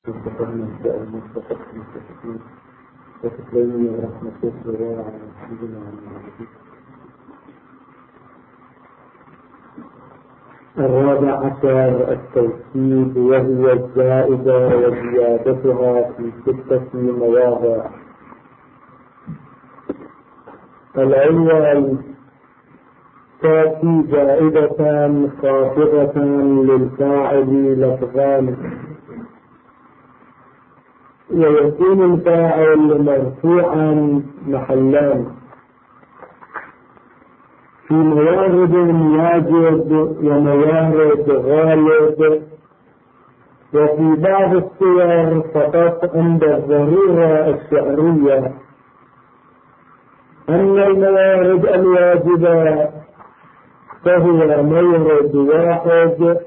وتقرنا بشأن المصطفى المستفيدين وتكلمني ورحمة الله على سيدنا محمد. الرابع عشر التوكيد، وهي الزائدة وزيادتها في 6 مواضع. الأول تأتي زائدة خافضة للفاعل لفظان، ويكون الفاعل مرفوعا محلان في موارد واجب وموارد غالب، وفي بعض الصور فقط عند الضرورة الشعرية. أما الموارد الواجبة فهو مورد واحد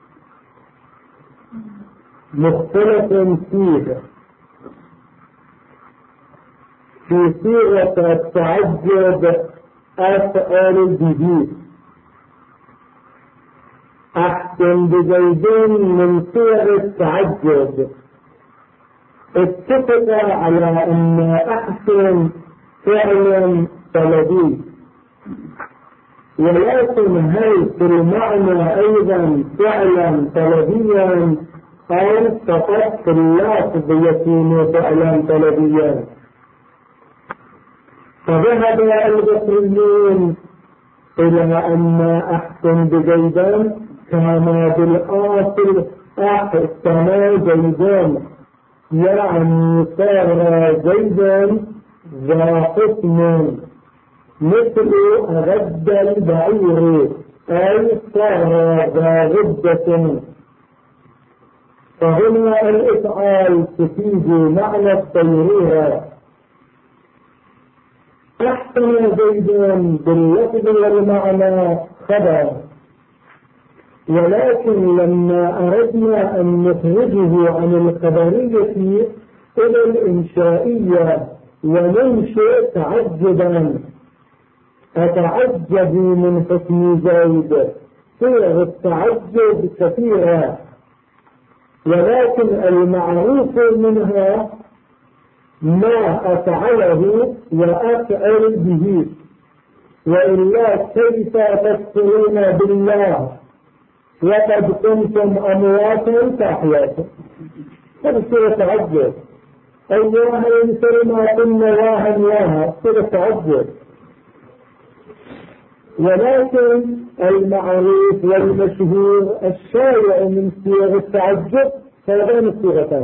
مختلف فيه في صيغة التعجب أفعل به. أحسن بزيدين من صيغ التعجب، اتفق على أن أحسن فعل طلبي، ولكن هل في المعنى أيضا فعلا طلبيا أو فقط في اللفظ يكون فعلا طلبيا؟ فذهب البصريون إلى أن أحسن بزيدان كان بالآصل أحسن زيدان، يعني صار زيدان ذا حسن مثل غد البعير، أي صار ذا غدة. فهنا الإفعال تفيد معنى الصيرورة. أحسن زيدان باللفظ والمعنى خبر، ولكن لما أردنا أن نخرجه عن الخبرية إلى الإنشائية وننشئ تعجبا، أتعجب من حسن زيد. صيغ التعجب كثيرة، ولكن المعروف منها ما أفعله وأفعل به، وإلا كيف تكفرون بالله وقد كنتم أمواتا فأحياكم؟ هذا صيغة تعجب. الله ينصر ما كنا واها صيغة تعجب. ولكن المعروف والمشهور الشائع من صيغ التعجب هذان الصيغتان.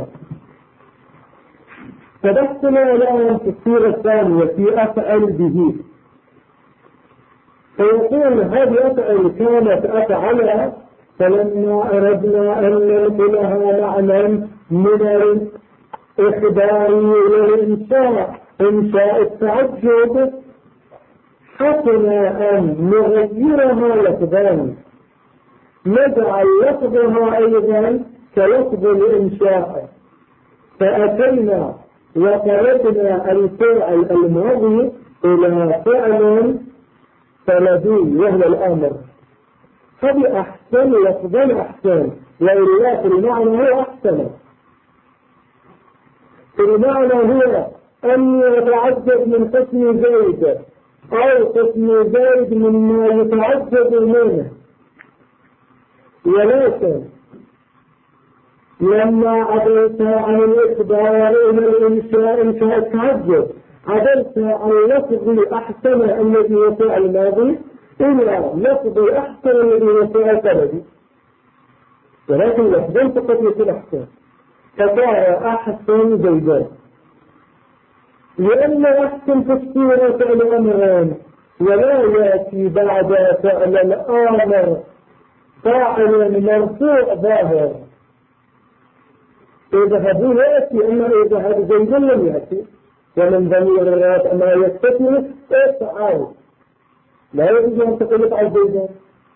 فبحثنا الآن في الصيغة الثانية في أفعل به، فيقول هذه أفعل كانت أفعلها، فلما أردنا أن ننقلها معنى من الإخبار إلى الإنشاء، إنشاء التعجب، حسنا أن نغيرها لفظان، نجعل لفظها أيضا كلفظ الإنشاء. فأتينا وقلبنا الفعل الماضي إلى فعل طلبي وهو الأمر. هذه أحسن لفظا أحسن، وإلا في المعنى هو أحسن. في المعنى هو أن يتعجب من حسن زيد، أو حسن زيد مما يتعجب منه. ولكن لما عدلت عن الإخبار إلى الإنشاء إنشاء التعجب، عدلت عن لفظ أحسن الذي يطيع الماضي إلى لفظ أحسن الذي يطيع الطلبي، ولكن لفظين فقط يكون أحسن، فصار أحسن زيدان. لأن أحسن تفسير فعل أمران، ولا يأتي بعد فعل الآمر فاعل مرفوع ظاهر. إذا هذا يأتي، أما إذا هذا زيد لم يأتي، ومن ضمير الرات ما يستثني افعل، لا يجوز أن تقول افعل زيدان.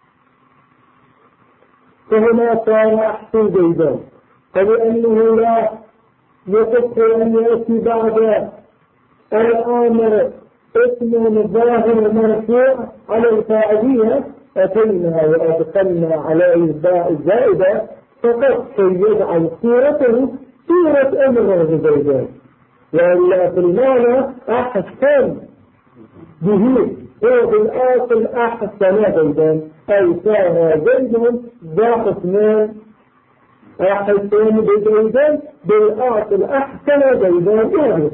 فهنا صار أحسن زيدان، فلأنه لا يصح أن يأتي بعد الآمر اسم ظاهر مرفوع على الفاعلية، أتينا وأدخلنا عليه الباء الزائدة فقط يجعل صورته صورة أمر زيدان، وإلا في المعنى أحسن به، هو بالآخر أحسن زيدان، أي كان زيد ذا حسنان، أحسن بزيدان بالآخر أحسن زيدان.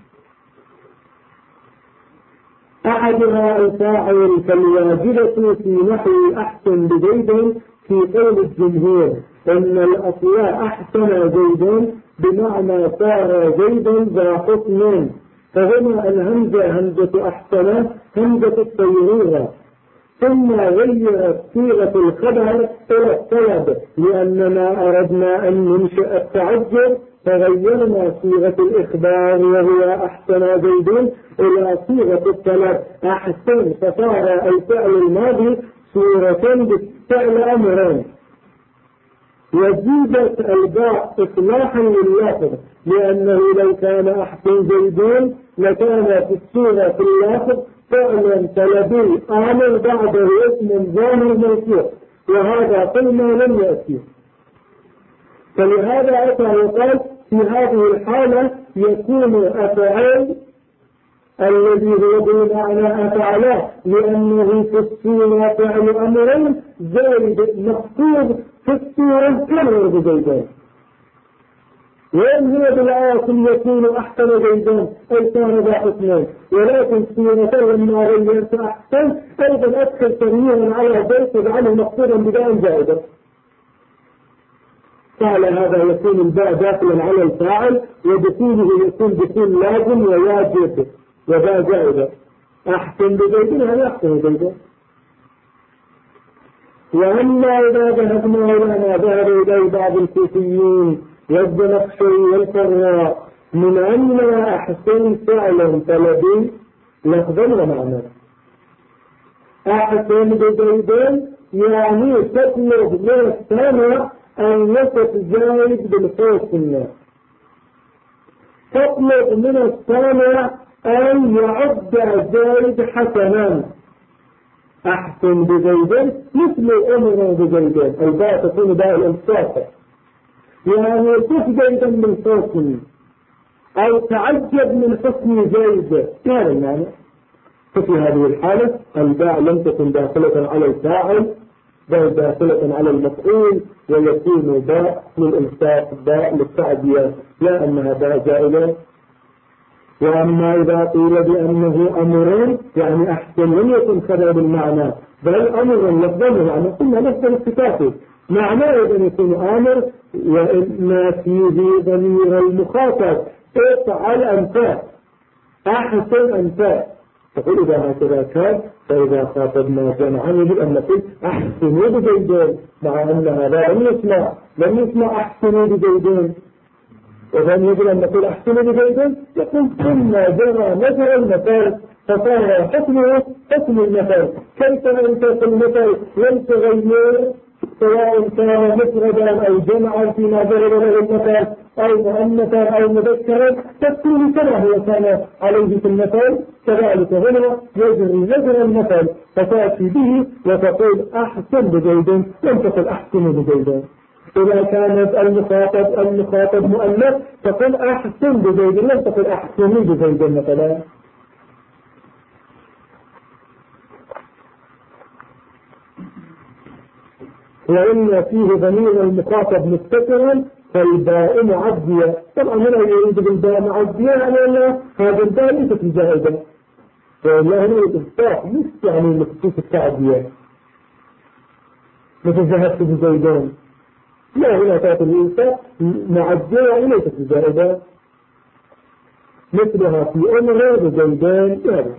أحدها الفاعل كالواجبة في نحو أحسن بزيد في قول الجمهور أن الأصلاء أحسن زيد بمعنى صار زيد ذا حسن، فهنا الهمزة همزة أحسن همزة التيريرة، ثم غيرت صيغة الخبر إلى الطلب لأننا أردنا أن ننشئ التعجب، فغيرنا صيغة الإخبار وهو أحسن زيد إلى صيغة الطلب أحسن، فصار الفعل الماضي صورة بالفعل أمرين. وزيدت الباء إصلاحا لللفظ، لأنه لو كان أحسن زيدون لكان في الصورة في اللفظ فعلا طلبي آمر بعده اسم ظاهر موصوف، وهذا قلنا لم يأتي. فلهذا أتى وقال في هذه الحالة يكون أفعال الذي هو بمعنى أفعله، لأنه في الصورة فعل أمرين زائد مقصود في الصورة كله بزيدان، وإن هو بالعاصم يكون أحسن زيدان أي كان ذا حسنان، ولكن صورة لما غيرت أحسن أيضا أدخل تغييرا على زيد وجعله مقصودا بداء زائدا، فعلى هذا يكون الباء داخلا على الفاعل، ودخوله يكون دخول لازم وواجب وباء زائدة. أحسن بزيد هذا أحسن زيدان. وأما إذا ذهبنا إلى ما ذهب إليه بعض الكوفيين والزمخشري والفراء من أن أحسن فعلا طلبي لفظا ومعنى، أحسن بزيدان يعني تطلب من السماء أن يصف زايد بالحسن، تطلب من السماء أن يعد زايد حسنا. أحسن بزيدان مثل أمر بزيدان، الباء تكون باء الإنصاف، يعني كيف زيدا من حسن أو تعجب من حسن زيد، هذا المعنى. ففي هذه الحالة الباء لم تكن داخلة على الفاعل بل داخلة على المفعول، ويكون باء للإنصاف باء للتعدية لا أنها باء زائدة. وأما إذا قيل بأنه أمر يعني أحسن لم يكن خبر بالمعنى بل أمر لفظا يعني قلنا نفس الاتفاق معنى إذا يكون أمر، وإن فيه ضمير المخاطب افعل أنت أحسن أنت، تقول إذا هكذا كان فإذا خاطبنا جمعا يجب أن نقول أحسنوا بزيدين، مع أن هذا لم يسمع أحسنوا بزيدين، وإذن يجب أن نقول أحسنوا بزيدين يقول كنا جرى مثل المثال فصار حكمه حكم المثال، كيف أنت في المثل لم تغير سواء كان مفردا أو جمعا فيما ضرب له المثال أو مؤنثا أو مذكرا، تكون كما هو كان عليه في المثال كذلك هنا يجري المثل فتأتي به وتقول أحسن بزيد لم تقل أحسن بزيد. إذا كانت المخاطب مؤنث تقول أحسن بزيد لم تقل أحسن بزيد مثلا. وإن فيه ضمير المخاطب مستترا فالباء معدية، طبعا هنا يريد بالباء معدية يعني أن هذا الباء ليست جائزة، فالله هنا الإصلاح مش يعني مخصوص التعدية مثل ذهبت بزيدان، لا هنا تأتي الإنسان معدية وليست جائزة مثلها في أمر بزيدان يعني.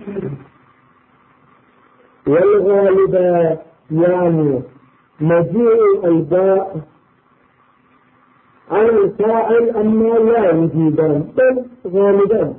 والغالبة يعني مجيء الباء على الفاعل أما لا وجوبا بل غالبا،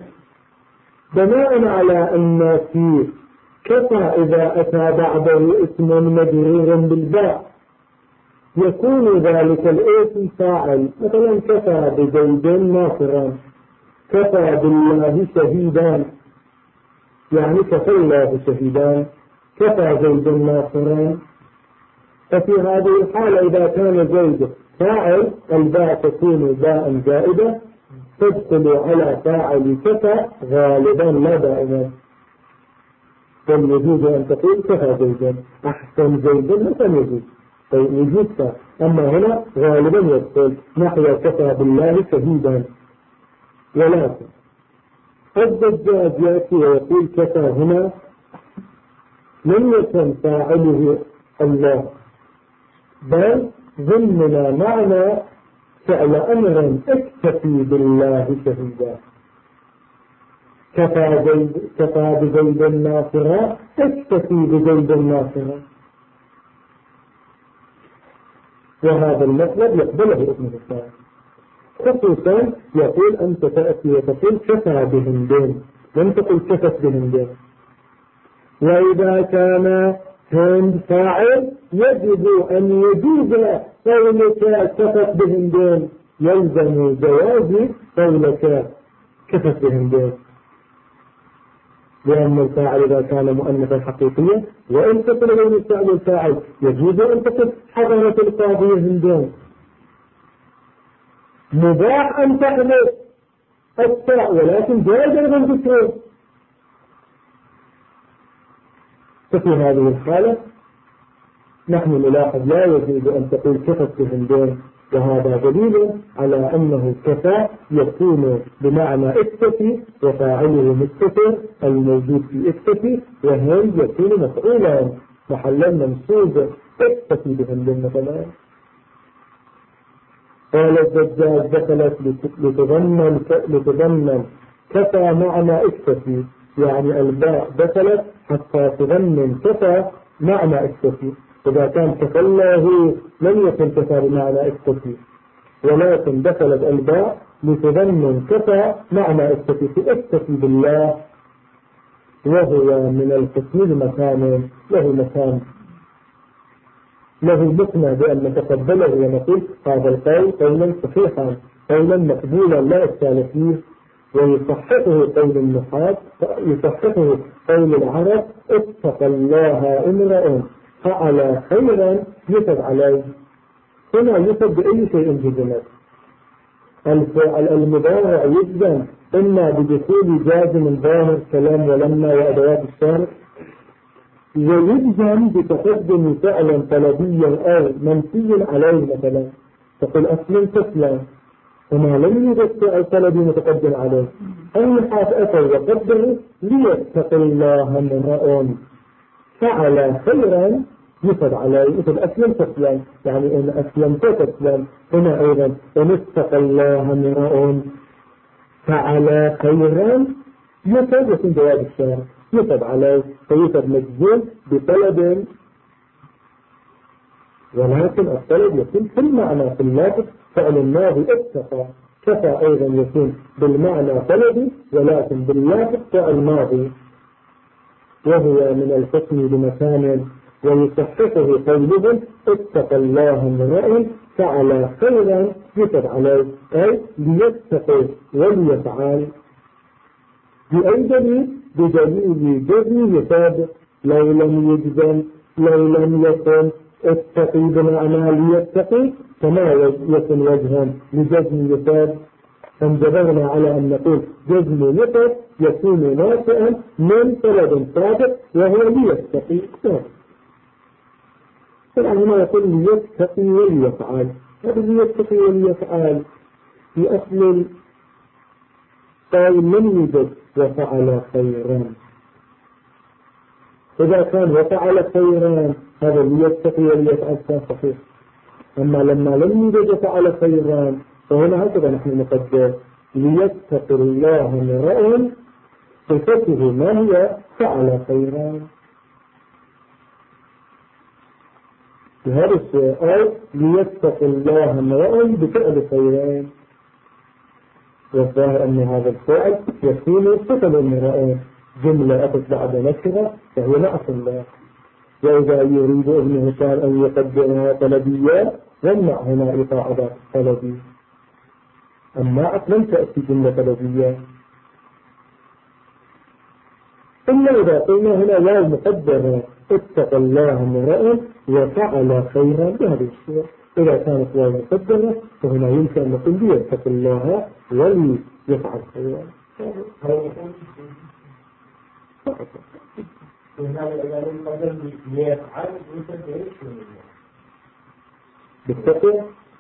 بناء على أن في كفى إذا أتى بعده اسم مجرور بالباء يكون ذلك الاسم فاعل، مثلا كفى بزيد ناصرا، كفى بالله شهيدا يعني كفى الله شهيدا، كفى زيد ناصرا. ففي هذه الحالة إذا كان زيد فاعل الباء تكون باء زائدة تدخل على فاعل كفى غالبا لا دائما. بل يجوز أن تقول كفى زيدا، أحسن زيدا مثلا يجوز، طيب يجوز. أما هنا غالبا يدخل نحو كفى بالله شهيدا. ولكن الزجاج يأتي ويقول كفى هنا لم يكن فاعله الله، بل ضمن معنى فعل أمر اكتفي بالله شهيدا. كفى بزيد الناصرة، اكتفي بزيد الناصرة. وهذا المطلب يقبله ابن حسان، خصوصا يقول أنت تأتي وتقول كفى بهندين، لم تقل كفت بهندين. وإذا كان هند فاعل يجب أن يجوز قولك كفت بهندين، يلزم جواز قولك كفت بهندين، لأن الفاعل إذا كان مؤنثا حقيقيا، وإن تقل بين الفعل والفاعل يجوز أن تقل حضرة القاضي هندين. مباح أن تحدث التاء ولكن جائز أن تكون. ففي هذه الحالة نحن نلاحظ لا يجوز أن تقول كفت بهندين، وهذا دليل على أنه كفى يكون بمعنى اكتفي وفاعله مستتر الموجود في اكتفي، وهند يكون مفعولا محلا منصوب اكتفي بهندين مثلا. قال الزجاج دخلت لتضمن كفى معنى اكتفي، يعني الباء دخلت حتى تضمن كفى معنى اكتفي. إذا كان كفى الله لم يكن كفى بمعنى اكتفي، ولكن دخلت الباء لتضمن كفى معنى اكتفي، اكتفي بالله، وهو من القسم المكان له مقنع بأن نتقبله ونقول هذا القول قولا صحيحا قولا مقبولا لا إشكال فيه. ويصححه قول النحاة، يصححه قول العرب اتق الله امرؤ فعل خيرا يثب عليه. هنا يثب بأي شيء جزمت. المضارع يجزم إما بدخول جازم ظاهر كلام ولما وأدوات الشرط، ويجزم بتقدم فعلا طلبيا أو منفيا عليه. مثلا تقول أسلم تسلم، وما لم يوجد فعل طلبي متقدم عليه. النحاة أتوا وقدروا ليتق الله امرؤ فعل خيرا يفد عليه، مثل أسلم تسلم، يعني إن أسلمت تسلم. هنا أيضا إن اتق الله امرؤ فعل خيرا يفد، يكون جواب الشارع يفد عليه، فيفد مجزوم بطلب، ولكن الطلب يكون في المعنى في اللفظ. فعل الماضي اتقى كفى أيضا يكون بالمعنى طلبي ولكن باللفظ فعل ماضي، وهو من الحكم بمكان. ويصححه قولهم اتق الله امرئ فعل خيرا يفد عليه، أي ليتقي وليفعل. بأي دليل؟ بدليل جزم يفاد. لو لم يجزم، لو لم يكن اتقي بمعنى ليتقي كما يكن وجها لجزم يفاد، فانجبرنا على أن نقول جزم يفاد يكون ناشئا من طلب سابق وهو ليتقي. طبعا هنا يقول ليتقي وليفعل، هذا ليتقي وليفعل في أصل قال من يوجد وفعل خيرا. إذا كان وفعل خيرا هذا ليتقي وليفعل كان صحيح. أما لما لم يوجد وفعل خيرا فهنا هكذا نحن نقدر ليتقي الله امرؤ صفته ما هي فعل خيرا. بهذا السؤال ليتقي الله امرؤ بفعل خيران، والظاهر أن هذا الفعل يكون صفة امرؤ، جملة أتت بعد نكرة فهي نعت الله. وإذا يريد ابن هشام أن يقدرها طلبيا يمنع هنا إطاعة طلبي، أما لم تأتي جملة طلبية. إلا إذا قلنا هنا لا مقدر اتق الله امرؤ وفعل خيرا بهذه الصورة، إذا كانت واو مقدمة فهنا يمكن أن نقول ليتق الله وليفعل خيرا. بالتقوى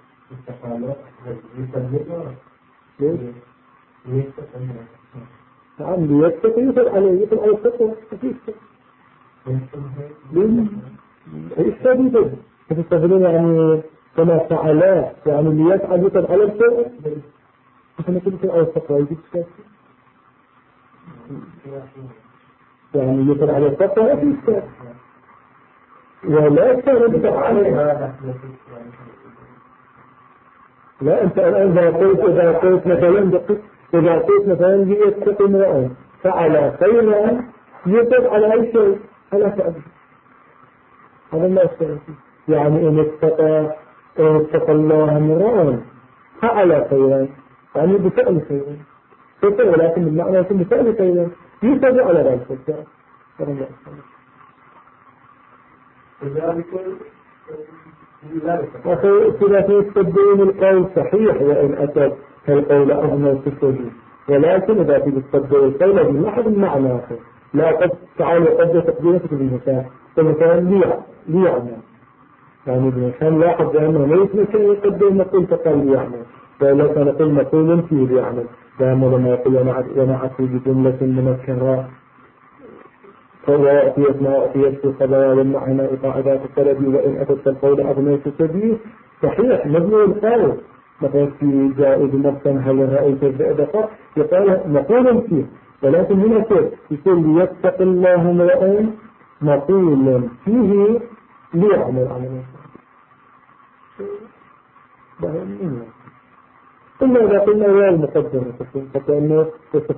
نعم ليتقي يفعل عليه يفعل على التقوى يستفيد تستفيدون يعني كما فعلا يعني ليفعل يفعل على التقوى احنا كنت على التقوى يجب يعني يفعل على التقوى يجب ولا كان عليها. لا أنت الآن إذا قلت مثلا ليتقي امرأ فعلى خيرا يتق على أي شيء فلا تأذي هذا ما أستطيع يعني إن اتقى الله امرأ فعلى خيرا يعني بفعل خيرا ولكن المعنى يكون بفعل خيرا يتق على ذلك هذا ما أستطيع. أخي ثلاثي التبدين القول صحيح وإن أتت كالقول أغنى التفضيل ولكن إذا في التبدين القول من أحد المعنى لا قد تعالى قد تقديمك بالمثال فمثلا ليعمل يعني بالمثال لاحظ بأنه ليس مثل يقدم نقول فقال ليعمل فلا نقول نقول فيه ليعمل فأما لما يقول ونعت بجملة من الكراء فوأتيت ما أتيت في القضايا والمعنى إقاعدات الطلب وإن أتت القول أغنيت السبيل صحيح مبني القول مثلا في جائز مرسم هل رأيت الزئدقة يقال نقول فيه ولكن هنا كيف يقول يتق الله امرأ نقول فيه ليعمل عمل إلا إذا قلنا يا المقدمة فكأنه تتقل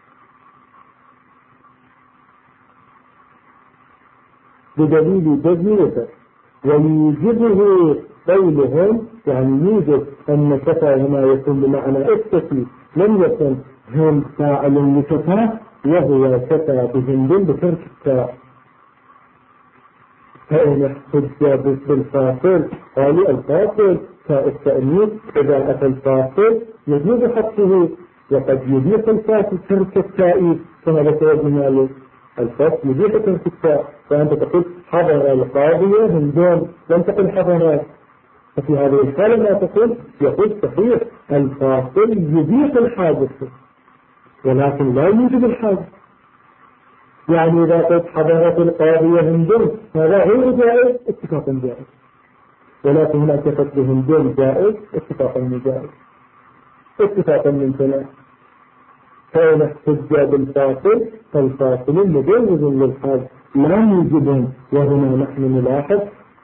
بدليل جزميته ويوجبه قولهم يعني يوجد أن كفى هنا يكون بمعنى اكتفي لم يكن هم فاعل لكفى وهو كفى بجنب بترك التاء فإن احتج بالفاصل قالوا الفاصل تاء التأنيث إذا أتى الفاصل يجوز حطه وقد يبيح الفاصل ترك التاء كما ذكر ابن مالك الفصل يبيح ترك التاء فأنت تقول حضر القاضية من دون لم تقل حضرات ففي هذه الحالة ما تقول يقول صحيح الفاصل يبيح الحادث ولكن لا يوجد الحادث يعني إذا قلت حضرت القاضية هندون هذا غير جائز اتفاقا جائز ولكن هناك قتل هندون جائز اتفاقا جائز اتفاقا من ثلاث فإن احتج بالفاصل فالفاصل مجوز للحد لا يوجد وهنا نحن نلاحظ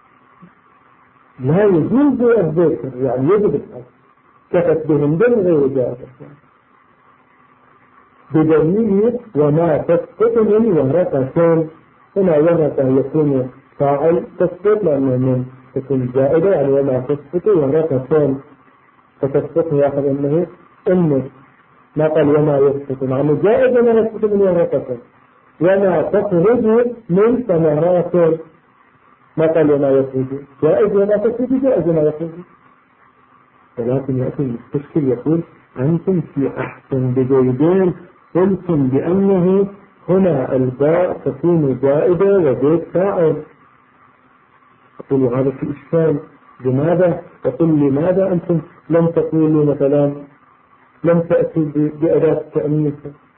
لا يجوز الذكر يعني يجب الحد كتب هندون غير جائز بدليل وما تسقط من ورقة هنا ورقة يكون فاعل تسقط لأنه من تكون زائدة يعني وما تسقط ورقة فتسقط يأخذ أنه ما قال وما يسقط معنى زائدة ما يسقط من ورقة وما تخرج من ثمرات ما قال وما يخرج جائز وما تخرج جائز وما يخرج ولكن يأتي المستشكل يقول أنتم في أحسن بزيدين قلتم بأنه هنا الباء تكون زائدة وزيد فاعل أقول هذا في إشكال لماذا؟ أقول لماذا أنتم لم تقولوا مثلا لم تأتوا بأداة التأنيث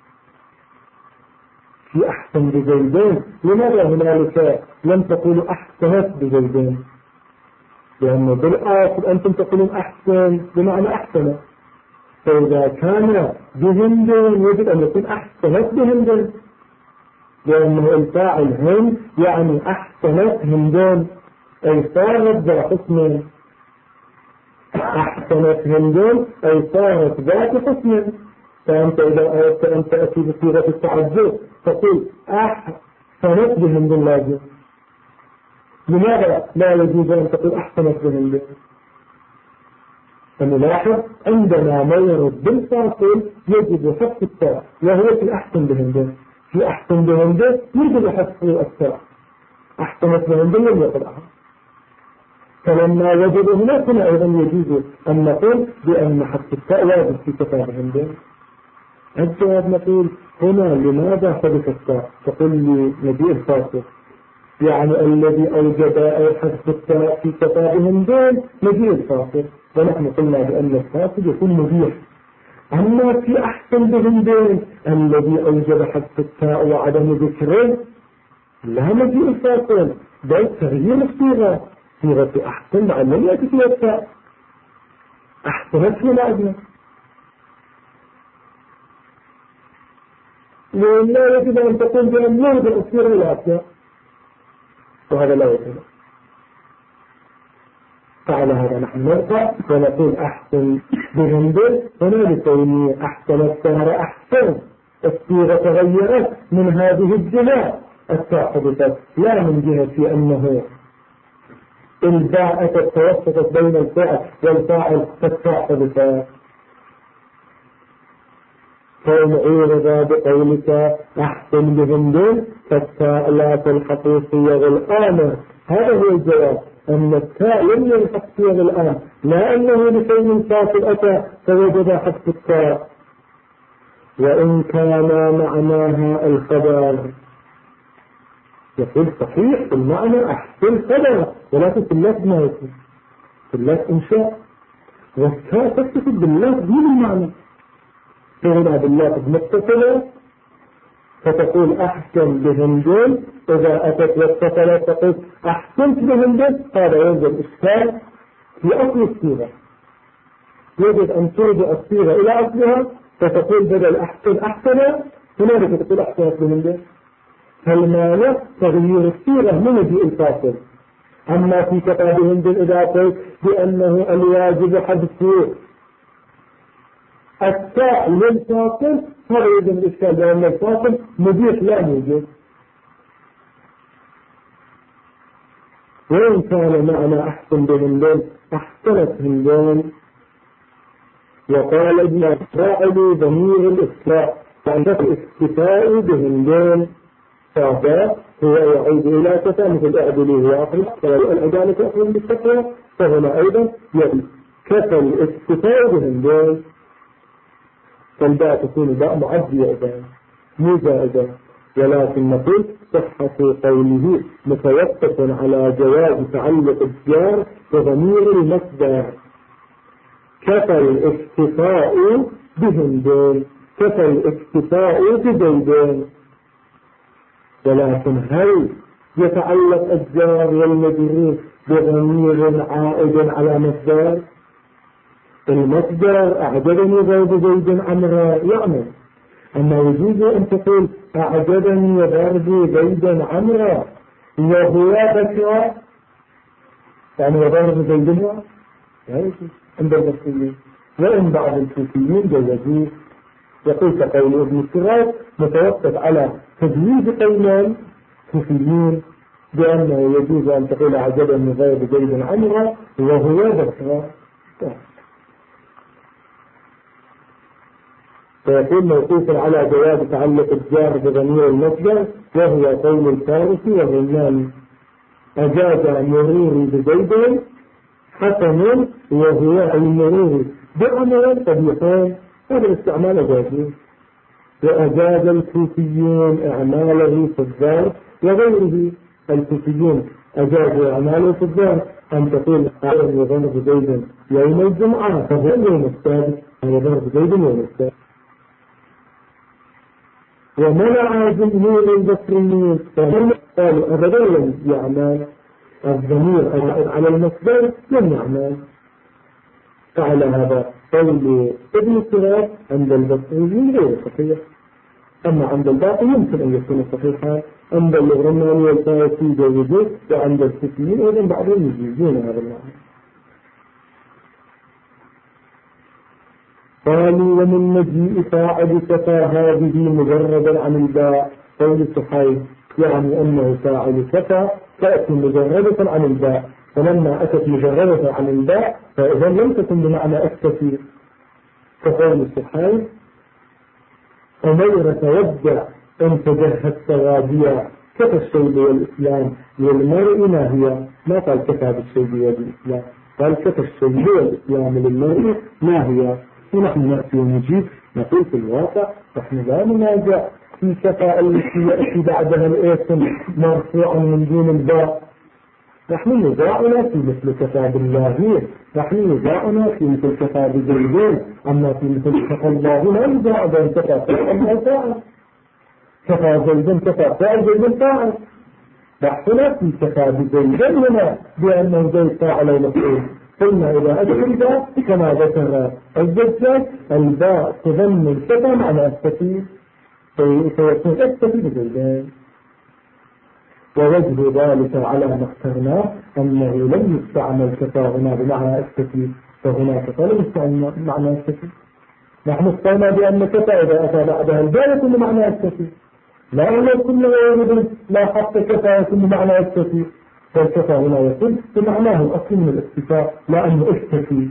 في أحسن بزيدين لماذا هنالك لم تقولوا أحسنت بزيدين لأنه بالآخر أنتم تقولون أحسن بمعنى أحسن فإذا كان بهند يجب أن يكون أحسنت بهند لأنه الفاعل هند يعني أحسنت هندون أي صارت ذا حسن أحسنت هندون أي صارت ذات حسن فأنت إذا أردت أن تأتي بصيغة التعجب تقول أحسنت بهند لازم لماذا لا يجوز أن تقول أحسنت بهند فنلاحظ عندما ما يرد بالفاصل يجب حذف التاء وهو في أحسن بهند في أحسن بهند يجب حذف التاء أحسنت بهند لم يقل أحد فلما وجدوا هناك أيضا يجوز أن نقول بأن حق التاء واجب في كتابهم به. الجواب نقول هنا لماذا حدث التاء؟ تقول لي مجيء الفاصل، يعني الذي أوجد أي حذف التاء في كتابهم به مجيء الفاصل، ونحن قلنا بأن الفاصل يكون مبيح. أما في أحسن بهم دين الذي أوجد حذف التاء وعدم ذكره لا مجيء الفاصل، بل تغيير الصيغة، صيغة أحسن مع لم يأتي فيها التاء، أحسنت في الأدنى، لا يجب أن تقول بأن يرجع الصيغة إلى التاء، وهذا لا يجب. فعلى هذا نحن نرفع ونقول أحسن بجنبه، هنا لكونه أحسن السهر أحسن، الصيغة تغيرت من هذه الجهة، التاء حدثت لا من جهة أنه الباء توسطت بين الفعل والفاعل فالتاء حدثت. فالعيرض بقولك أحسن بجنبه فالتاء لا تلحق صيغ الآمر، هذا هو الجواب، أن التاء لم يلحق صيغ الآن، لا أنه لشيء فاصل أتى فوجد حذف التاء. وإن كان معناها الخبر، يقول صحيح في المعنى أحسن خبر، ولكن في اللفظ ما يكون، في اللفظ إنشاء، والتاء تكتب باللفظ دون المعنى، فهنا باللفظ متصلة فتقول أحسن بهندل، إذا أتت واتصلت تقول أحسنت بهندل، هذا يوجد إشكال في أصل الصيغة، يجب أن ترجع الصيغة إلى أصلها فتقول بدل أحسن أحسن هنالك تقول أحسنت بهندل، فالمانع تغيير الصيغة من مجيء الفاصل. أما في كتاب هندل إذا قلت بأنه الواجب حذف التاء للفاصل هذا يجب الإشكال، لأن الفاصل مبيح لا يوجد. وإن كان معنى أحسن بهندل أحسنت هندل، وقال ابن فاعل ضمير الإسراء عند الاكتفاء بهندل، فهذا هو يعود إلى كفى مثل أعدلي هو أخرج والعدالة أخرج بالتقوى، فهنا أيضا يعني كفى الاكتفاء بهندل، فالباء تكون باء معدية إذا مو زائدة، ولكن نقول صحة قوله متوقف على جواز تعلق الجار بضمير المصدر، كفى الاكتفاء بهندل، كفى الاكتفاء بزيدين. ولكن هل يتعلق الجار والمجرور بضمير عائد على مصدر؟ المصدر أعجبني ضرب زيد عمرا يعمل، أما يجوز أن تقول أعجبني ضرب زيد عمرا وهو بكرا، يعني وضرب زيد هو عند البصريين، وإن بعض الكوفيين جوزوه، يقول كقول ابن السراج متوقف على تجويز قولان كوفيين بأنه يجوز أن تقول أعجبني ضرب زيد عمرا وهو بكرا، فيكون موقوفا على جواز تعلق الجار بضمير المصدر، وهو قول الفارسي والرماني أجاز مروري بزيد حسن وهو المرور بعمر قبيحين، هذا الاستعمال أجازه. وأجاز الكوفيون أعماله في الظرف وغيره، الكوفيون أجازوا أعماله في الظرف، أن تقول أعلم ضرب زيد يوم الجمعة فهو يوم السابت، أو ضرب زيد يوم السابت. ومنع جمهور البصريين قالوا أبدا لم يعمل الضمير على المصدر لم يعمل، فعلى هذا قول ابن السراج عند البصريين غير صحيح، أما عند الباقي يمكن أن يكون صحيحا، عند الرماني والفارسي جوزوه، وعند الكوفيين أيضا بعضهم يجوزون هذا المعنى. قالوا ومن مجيء فاعل كفى هذه مجردا عن الباء، قول الصحيح يعني أنه فاعل كفى تأتي مجردة عن الباء، فلما أتت مجردة عن الباء فإذا لم تكن بمعنى أكتفي، كقول الصحيح أمير تودع إن تجهزت غاديا كفى الشيب والإسلام للمرء ما هي؟ ما قال كفى بالشيب والإسلام، قال كفى الشيب والإسلام للمرء ما هي؟ ونحن نأتي ونجيب نقول في الواقع نحن لا ننازع في كفى التي يأتي بعدها الاسم مرفوعا من دون الباء. نحن نزاعنا في مثل كفى بالله، نحن نزاعنا في مثل كفى بزيدين، أما في مثل كفى الله لا نزاع بين كفى الله فاعل، كفى زيدا كفى فاعل زيد فاعل. بحثنا في كفى بزيدين هنا بأنه زيد فاعل ومفعول. قلنا إذا أدخل كما ذكر الزجاج الباء تضمن كفى معنى التكي فيكون التكي بزيدين. ووجه ذلك على ما اخترناه أنه لم يستعمل كفى هنا بمعنى التكي، فهناك لم يستعمل معنى التكي. نحن اخترنا بأن كفى إذا أتى بعدها الباء يكون معنى التكي، لا أنه كل يوجد لا حق كفى يكون معنى التكي، فالكفى هنا يكون بمعناه الأصل من الاكتفاء لا أنه اكتفي.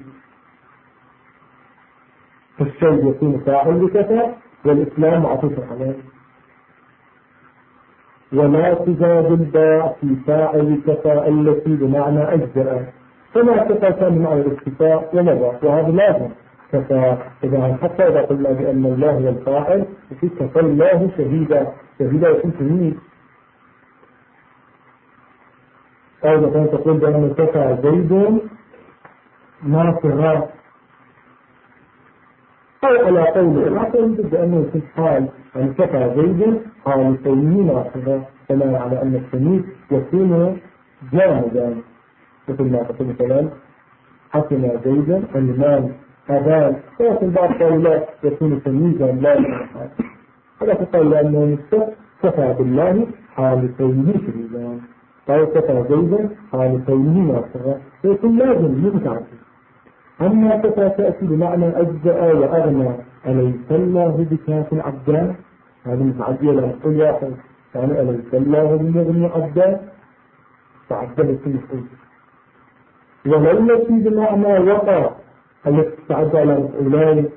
فالشيء يكون فاعل بكفى والإسلام معطوف عليه. ولا تزاد الباء في فاعل كفى التي بمعنى أجزأ، فما كفى كان بمعنى الاكتفاء ومضى، وهذا لازم كفى. إذا حتى إذا قلنا بأن الله هو الفاعل وفي كفى الله شهيدا، شهيدا يكون تمييز. أو إذا كنت تقول بأن كفى زيد ناصرا، أو على قول الآخر بأنه في الحال أن كفى زيد حال كونه ناصرا، كما على أن التمييز يكون جامدا، مثل ما تقول مثلا حسن زيدا المال أبان، ولكن بعض قولات يكون تمييزا لا يحال. هذا تقول لأنه كفى بالله حال كونه شهيدا، أو كفى زيدا حال كونه ناصرا، فيكون لازم متعدد. أما كفى تأتي بمعنى أجزأ وأغنى، أليس الله بكاف عبدان؟ هذه متعدية لها كل واحد، يعني أليس الله بمغني عبدان؟ تعدلت المفعول. ولو التي بمعنى وقع التي تعدى على المفعولان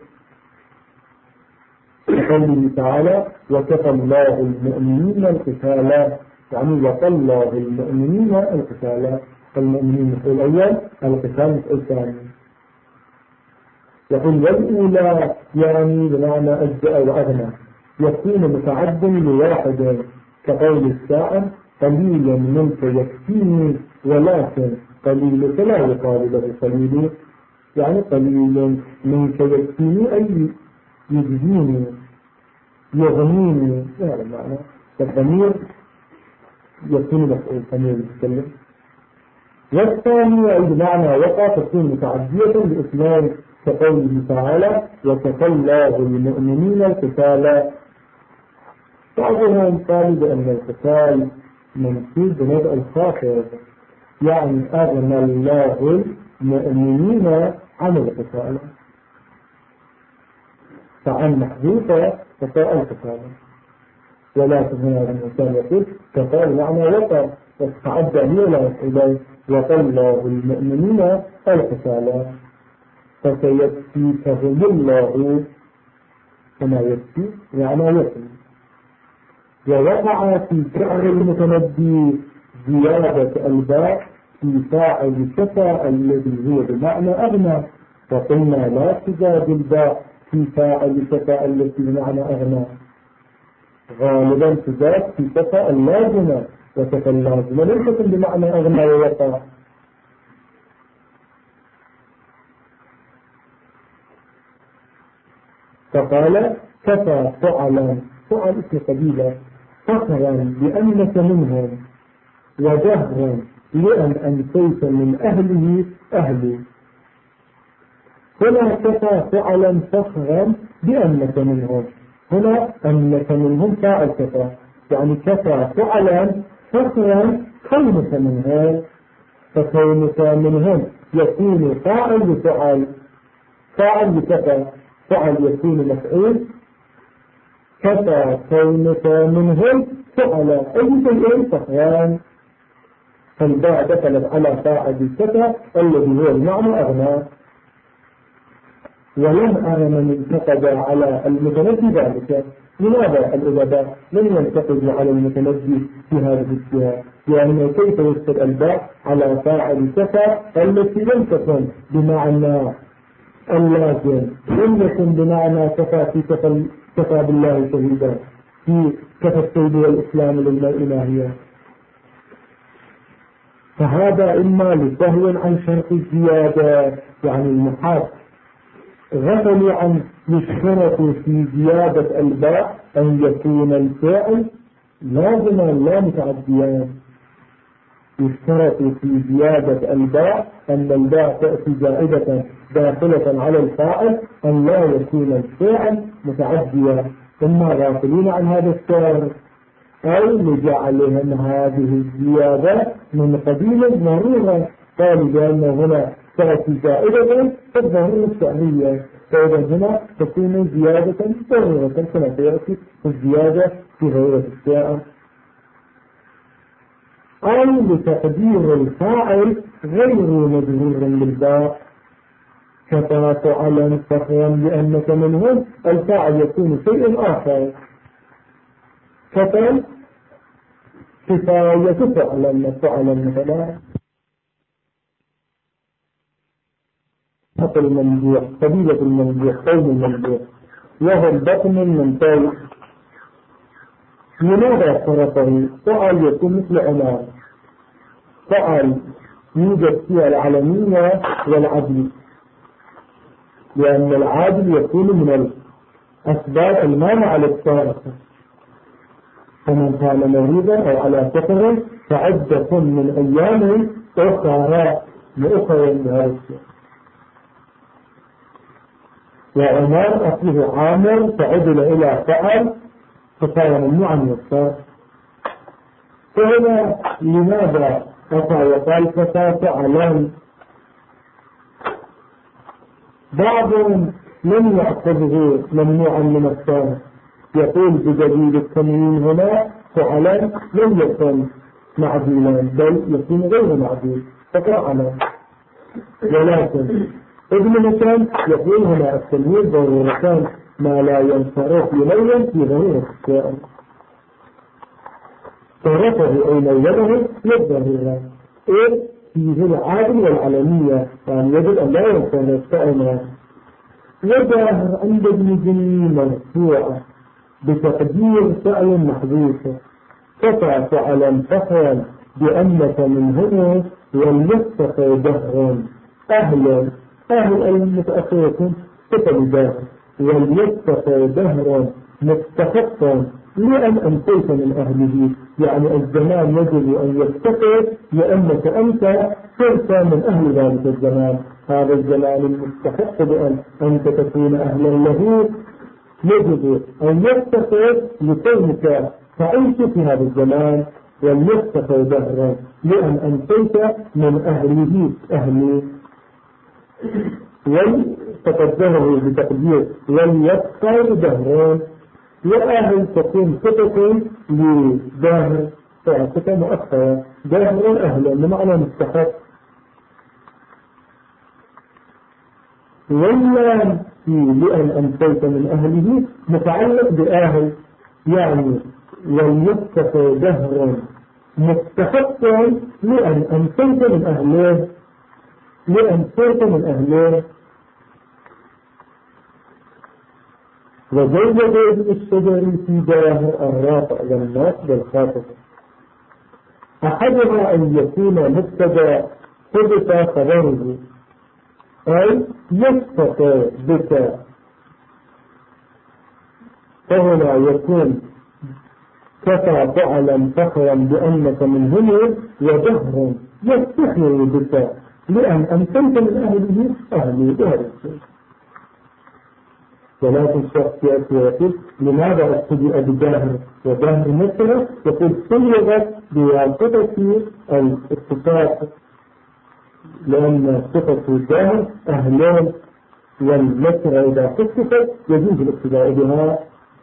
كقوله تعالى وكفى الله المؤمنين القتال، يعني وقى الله المؤمنين القتال، المؤمنين مفعول أول، القتال مفعول ثاني. يقول والأولى يعني بمعنى أجزأ وأغنى، يكون متعد لواحد كقول السائل قليلا منك يكفيني ولكن قليلك لا يقال له قليل، يعني قليل منك يكفيني أي يجزيني يغنيني، هذا المعنى. فالضمير يكون مفعول ضمير يتكلم. والثاني أي بمعنى وقع تكون متعدية بإسلام كقوله تعالى وكفى الله المؤمنين القتال. بعضهم قالوا بأن القتال منسوب بنبأ الخاطر، يعني أغنى الله المؤمنين عن القتال، فعن محذوفة كفى القتال. ولكن هنا الإنسان يقول كفى معنى وقع، وتعدى إلى إليه وقى الله المؤمنين القتال، فسيكفيكهم الله كما يكفي يعني يكفي. ووقع في فعل المتنبي زيادة الباء في فاعل كفى الذي هو بمعنى أغنى، فقلنا لا تزاد الباء في فاعل كفى التي بمعنى أغنى، غالبا تزاد في كفى اللازمة، وكفى اللازمة ليست بمعنى أغنى ووقع. فقال كفى فعلا، فعل اسم قبيلة، فخرا بأنك منهم وجهرا لأن أنسيت من أهله أهلي. هنا كفى فعلا فخرا بأنك منهم، هنا أنك منهم فاعل كفى، يعني كفى فعلا فخرا كونك منهم، فكونك منهم يكون فاعل بفعل، فاعل بكفى، فعل يكون مفعول، كفى كونك منهم فعل أي شيء فخران، فالباء دخلت على فاعل كفى الذي هو المعنى أغنى. ولم أرى من انتقد على المتنبي ذلك. لماذا الأدباء لم ينتقدوا على المتنبي في هذه السياق؟ لأنه كيف يكتب الباء على فاعل كفى التي لم تكن بمعنى اللازم، لم يكن بمعنى كفى في كفى بالله شهيدا في كفى التوبة والإسلام للمرء ناهيا. فهذا إما لسهو عن شرط الزيادة، يعني المحاط غفلوا عن يشترط في زيادة الباء أن يكون الفعل لازما لا متعديا. يشترط في زيادة الباء أن الباء تأتي زائدة داخلة على الفاعل أن لا يكون الفعل متعديا. ثم غافلين عن هذا الشرط أو لجعلهم هذه الزيادة من قبيل ضرورة. قالوا بأن هنا تأتي زائدة فالضرورة الشعرية، فإذا هنا تكون زيادة ضرورة كما سيأتي الزيادة في غير الشاعر. أو لتقدير الفاعل غير مجرور بالباء كفى فعلا فخرا لأنك منهم الفاعل يكون شيء آخر. كفى كفاية فعلا مثلا حق الممدوح قبيلة الممدوح قوم الممدوح وهو البطن المنطوي. لماذا صرفه؟ فعل يكون مثل عمار، فعل يوجد فيها العلمية والعدل، لأن العادل يكون من الأسباب المانعة للصارفة. فمن كان مريضا أو على سفر فعدة من أيام أخرى لأخرى من هذا الشيء. وعمار أصله عامر فعدل إلى فعل فصار ممنوعا من الصرف. فهنا لماذا أتى وقال فتى فعلا؟ بعضهم لم يأخذه ممنوعا من الصرف، يقول بجديد التنوين هنا فعلا لم يكن معدولا بل يكون غير معدول ففعلا. ولكن ابن مثلا يقول هنا التنوين ضرورتان ما لا ينصرف يلين في ضرورة الشيء صرفه أو لينه للضرورة إذ فيه العادل والعلمية، يعني يجب أن لا ينصرف فعلا. وظاهر عند ابن جنين مرفوعة بتقدير فعل محذوف كفى فعلا فخرا بأنك منهم وليتقى دهرا أهل المتأخرة كتب دهر وليتقى دهرا مستحقا لأن أنتيت من أهله، يعني الزمان يجب أن يتقى لأنك أنت صرت من أهل ذلك الزمان. هذا الزمان المستحق بأن أنت تكون أهلا له يجب أن يتقى لكونك تعيش في هذا الزمان وليتقى دهرا لأن أنتيت من أهله وتقدمه بتقدير وليبقى دهران. وأهل تكون صفة لداهر صفة مؤخرة داهر أهلا بمعنى مستحق. ولا لأن أنتيت من أهله متعلق بأهل، يعني وليبقى دهرا مستحقا لأن أنتيت من أهله لأن صرت من أهله. وزوج ابن الشجر في داهر الرافع والناس بالخاطب. أحدها أن يكون مبتدا ثبت خبره أي يستطيع بك، فهنا يكون كفى فعلا فخرا بأنك منهم ودهرا يفتخر بك لأن أنتمت من أهله أهلي بهذا الشيء. ولكن الشخص يأتي ويقول لماذا ابتدأ بداهر وداهر مثله؟ يقول صيغت بواسطة الاتفاق لأن صفة الداهر أهلين والمثل إذا خصفت يجوز الابتداء بها.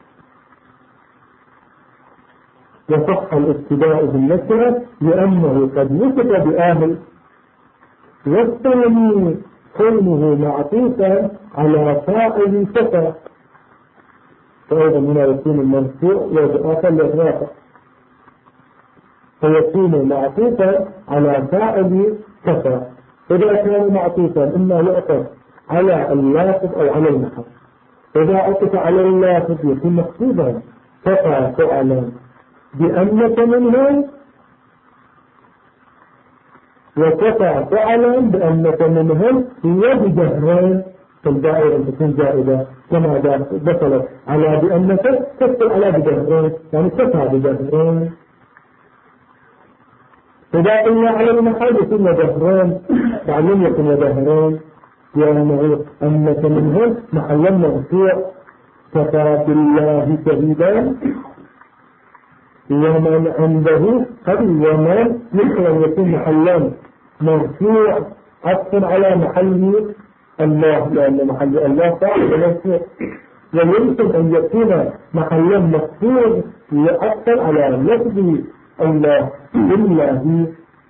وصح الابتداء بالنكرة لأنه قد وصف بأهل. والثاني كونه معطوفا على فاعل كفى، فأيضا هنا يكون المرفوع وآخر للرافع، فيكون معطوفا على فاعل كفى. إذا كان معطوفا إما يعطف على اللافظ أو على المحل. إذا عطف على اللافظ يكون مكتوبا كفى فعلا بأنك منهم، وكفى فعلا بأنك منهم وبجهرين، فالدائرة تكون زائدة كما دخلت على بأنك تدخل على بجهرين، يعني كفى بجهرين. إذا قلنا على المحل يكون وجهرين، فعلم يكون وجهرين، يعني أنك منهم محلا مرفوع كفى بالله شهيدا، ومن عنده قد ومن يمكن أن يكون محلا مرفوع عطفا على محل الله، لأن محل الله فاعل مرفوع، ويمكن أن يكون محلا مخفوض عطفا على لفظ الله بالله.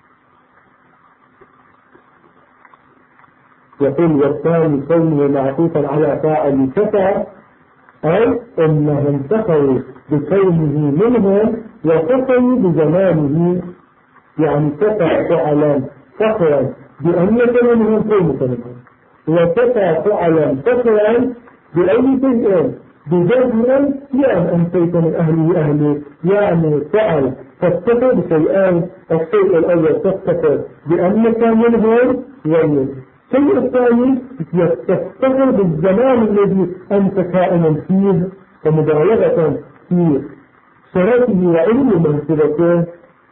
يقول والثاني كونه معطوفا على فاعل كفى، أي أنهم انتفعوا بكونه منهم وكفوا بزمانه، يعني كفى فعلا فخرا بأنك منهم كونك منهم، وكفى فعلا فخرا بأي شيء بجهر، يعني أنتيت من أهله أهلي، يعني فعل تفتخر بشيئان، الشيء الأول تفتخر بأنك منهم، الشيء الثاني تفتخر بالزمان الذي أنت كائنا فيه، ومبالغة في شرفه وعلم منصبته،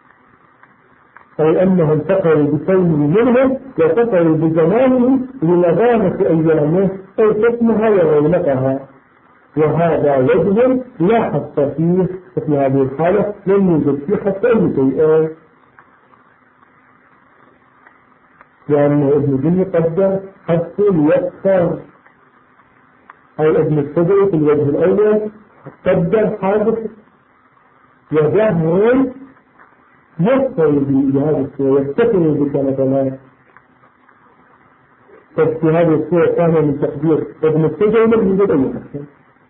أي أنه انتقل بكونه منهم وانتقل بزمانه لنظامة أيامه أو حكمها ورونقها. وهذا وجه لا حص فيه، في هذه الحالة لم يوجد فيه حتى أي شيء، لأن ابن جني قدر حتى ليكثر، أو ابن الصدر في الوجه الأول قدر حادث وجهر يستوي بهذه الصورة، يستفر بك مثلا، ففي هذه الصورة كان من تقدير ابن الصدر لم يوجد أي حسن.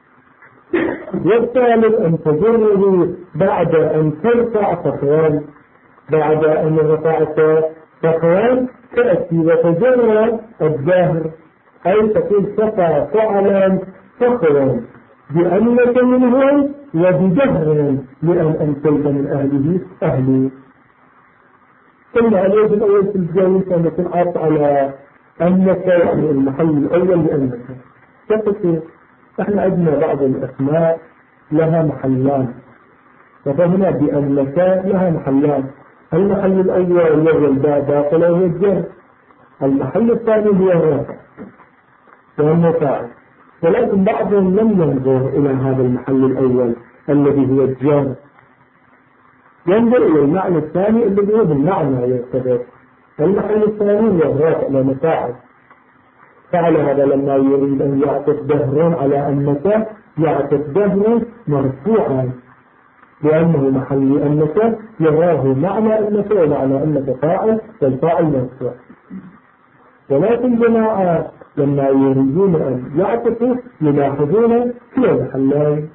والثالث أن تجره بعد أن ترفع صفوان، بعد أن رفعت صفوان تأتي وتجرى الظاهر، أي تكون صفى فعلا فخرا بأنك منهم وبجهر لأن أنتيت من أهله أهلي. قلنا الوجه الأول في الجاوز أن يكون عاطف على أنك، يعني المحل الأول لأنك تقصد. احنا عندنا بعض الأسماء لها محلان، وفهنا بأنك لها محلان، المحل الأول هو الباء داخل وهو الجر، المحل الثاني هو الرافع والمفاعل، ولكن بعضهم لم ينظر إلى هذا المحل الأول الذي هو الجر، ينظر إلى المعنى الثاني الذي هو بالمعنى يرتبط، المحل الثاني هو الرافع والمفاعل. فعلى هذا لما يريد أن يعطف دهر على أنك يعطف دهر مرفوعا، لأنه محل أنك يراه معنى أنك ومعنى أنك فاعل، والفاعل مرفوع. ولكن جماعة لما يريدون أن يعطفوا يلاحظون في المحلين،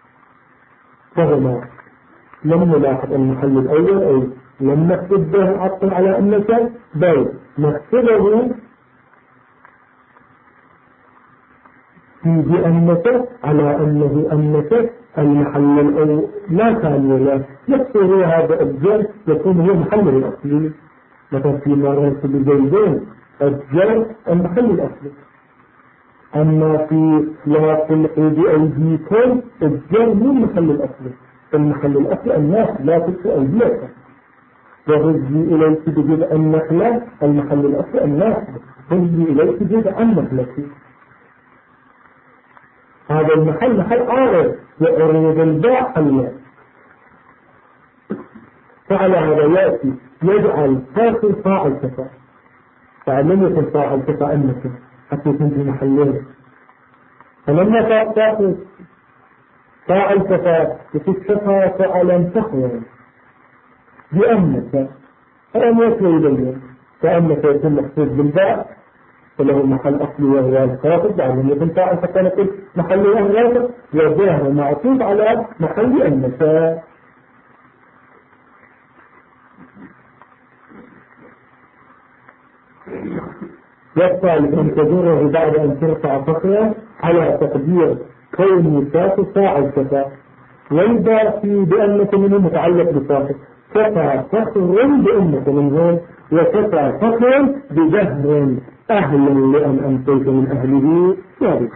فهما لم نلاحظ المحل الأول أي لم نكتب به عطفا على أنك، بل نكتبه في بأنك على أنك المحل الأول لا كان له، يكثر هذا الجر يكون هو محل الأصلي، مثلا في مرات بزيدين الجر المحل الأصلي، أما في لا تلقوا بأيديكم الجر مو المحل الأصلي، المحل الأصلي الناس لا تلقوا أيديكم، وهزي إليك بجزء النخلة المحل الأصلي الناس، هزي إليك بجزء النخلة، هذا المحل محل عارض يعرض الباء حلا. فعلى هذا يأتي يجعل فاصل فاعل كفى، فلم يكن فاعل كفى أنك حتى يكون في محلين، فلما فاصل فاعل كفى يكون كفى فعلا فخرا بأنك، فأن يكون يبين كأنك يكون مقصود بالباء، فله محل أصلي وهو الخافض بعدين يكون فاعل فكان يقول محل أهل وجاه معطوف على محل النساء. يبقى أن تجره بعد أن ترفع فقرة على تقدير كون ساق فاعل كفى، والباقي بأنك منه متعلق بساق كفى فخر بأنك منه، وكفى فخر بجهر أهلا لأن أمسيت من أهله ذلك.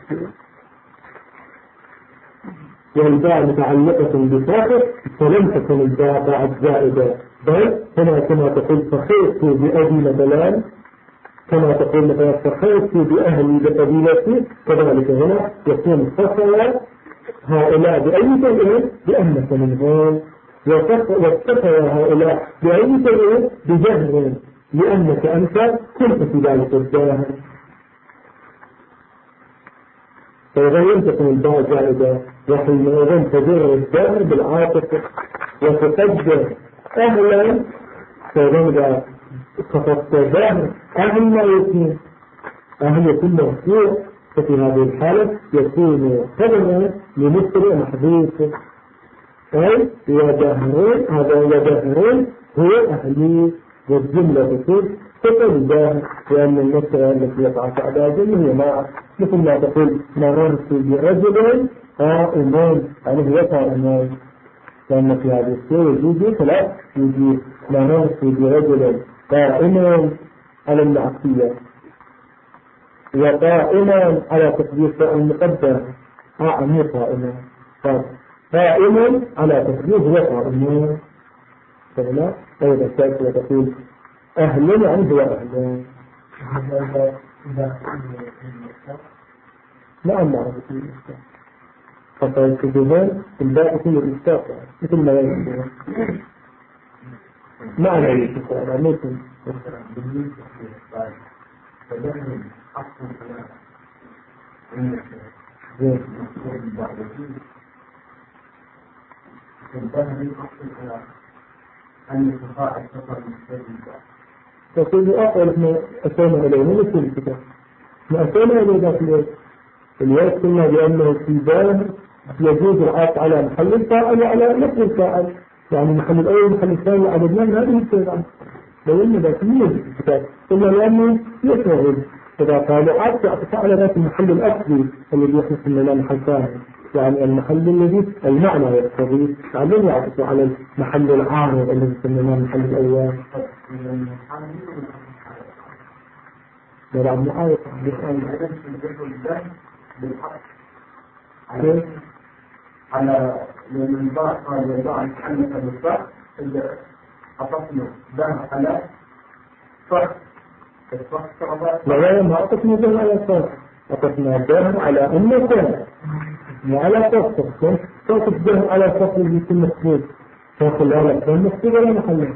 والباء متعلقة بساق فلم تكن الباء بعد زائدة، بل هنا كما تقول فخرت بأبي مثلا، كما تقول مثلا فخرت بأهلي بقبيلتي، كذلك هنا يكون فخر هؤلاء بأي شيء بأنك منهم، وفخر هؤلاء بأي شيء بجهر لأنك أنت كنت في ذلك الجهر. فإذا لم تكن الباء زائدة وحينئذ تجر الجهر بالعاطفة وتقدر أهلا، فإذا خطبت ظاهر أهل ما يكون أهل يكون مرفوع، ففي هذه الحالة يكون خبرا لمبتدأ محذوف، أي وجهرين، هذا وجهرين هو أهلي، والجملة تقول تقول ظاهر، لأن المبتدأ التي يقع بعدها جملة هي معه، مثل ما تقول مررت برجل قائم، يعني يقع الناس، لأن في هذه السورة يجي ثلاث، يجي مررت برجل قائما على العقية، وقائما على تقدير فعل مقدر، مو قائما، قائما على تقدير هو قائما، فهنا أيضا تأتي وتقول أهل يعني هو أهل. نعم نعرف في الإستاذ، فقال كذبان الباقي في الإستاذ مثل ما يجب معنى الإستاذ ممكن بالنسبة للإستاذ فلهم أصل الكلام أن يتفاعل سفر المستقبل. فقل أقول إحنا أتينا إليه من كل كتاب، ما أتينا إليه ذات الوقت قلنا بأنه في ظاهر يجوز العطف على محل الفاعل وعلى نفس الفاعل، يعني محل الأول محل الثاني عددنا من هذه الكتاب، بينا ذات من الكتاب، قلنا لأنه يشعر إذا قالوا عطف على ذات المحل الأصلي الذي يحدث لنا محل ثاني، يعني المحل الذي المعنى يقتضي، بعدين يعطف على المحل العارض الذي سميناه المحل الأول. نلعب معايا على الانضاء قال يضع الحنة بالصح أطفنا ده على صح لا ما أطفنا ده على صح، أطفنا ده على أنه صح وعلى صح، صوت ده على صح اللي يكون مكتوب فاقل على صح مكتوب ولا محله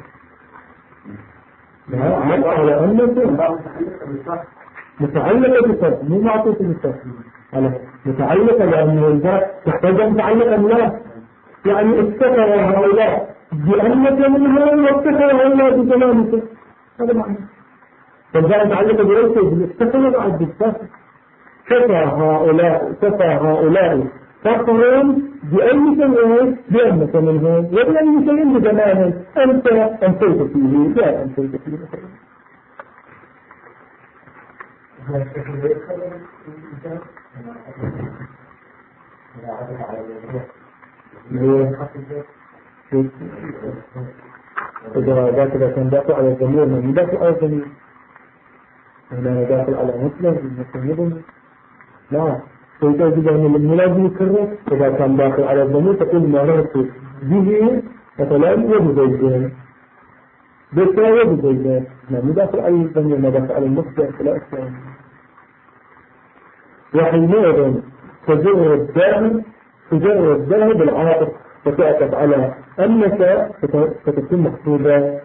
لا على أنه صح متعلقة بالصح مو معطوف بالصح، متعلقة لأنه الباء تحتاج أن تعلق أم لا، يعني افتخر هؤلاء بأنك منهم وافتخر هؤلاء بزمانك، هذا معنى. فالباء متعلقة برأسه بالافتخر بعد بالفخر، كفى هؤلاء فخرا بأي شيء بأنك منهم وبأي شيء بزمانك أنت أنتيت فيه لا أنتيت فيه. إذا داخل كان داخل على الجميع من داخل على الجميع، هنا داخل على مسلم المسلمين لا فيتوجد أن الملازم يكرر. إذا كان داخل على الجميع تقول مررت به مثلا وبزيدين بكرة وبزيدين، ما داخل على الجميع ما داخل على المسلم فلا أكثر. وحينئذ تجر الدهر بالعاطف فتعطف على أنك فتكون محسوبة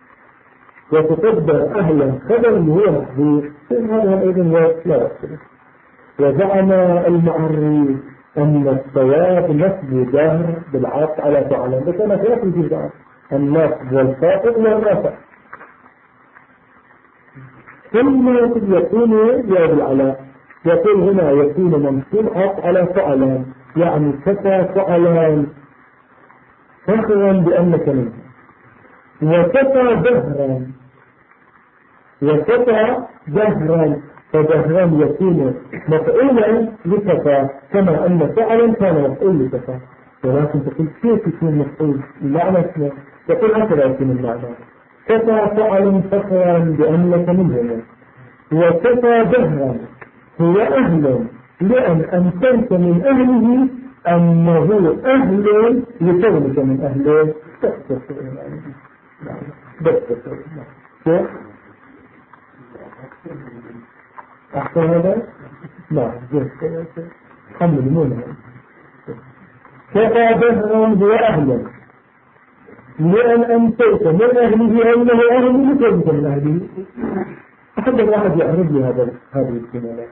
وتقدر أهلا خبر اللي هو محذوف، هذا أيضا لا يحصل. وزعم المعري أن الصواب نسب دهر بالعاطف على فعلا، بس أنا خلاف الجزء النصب والخافض والرفع، ثم يكون يا بالعلاء يقول هنا يكون منصوب على فعلا يعني كفى فعلا فخرا بأنك منه وكفى دهرا فدهرا يكون مفعولا لكفى كما أن فعلا كان مفعول لكفى ولكن تقول كيف يكون مفعول المعنى اسمه يقول هكذا يكون المعنى كفى فعلا فخرا بأنك منه وكفى دهرا هو أهل لأن أنت من أهله أنه أهل لكونك من أهله أحسن هذا؟ لا حمل مونه كفى دهرا هو أهل لأن أنتيت من أهله أنه أهل لكونك من أهله أحد الواحد يعرض لي هذه الكلمات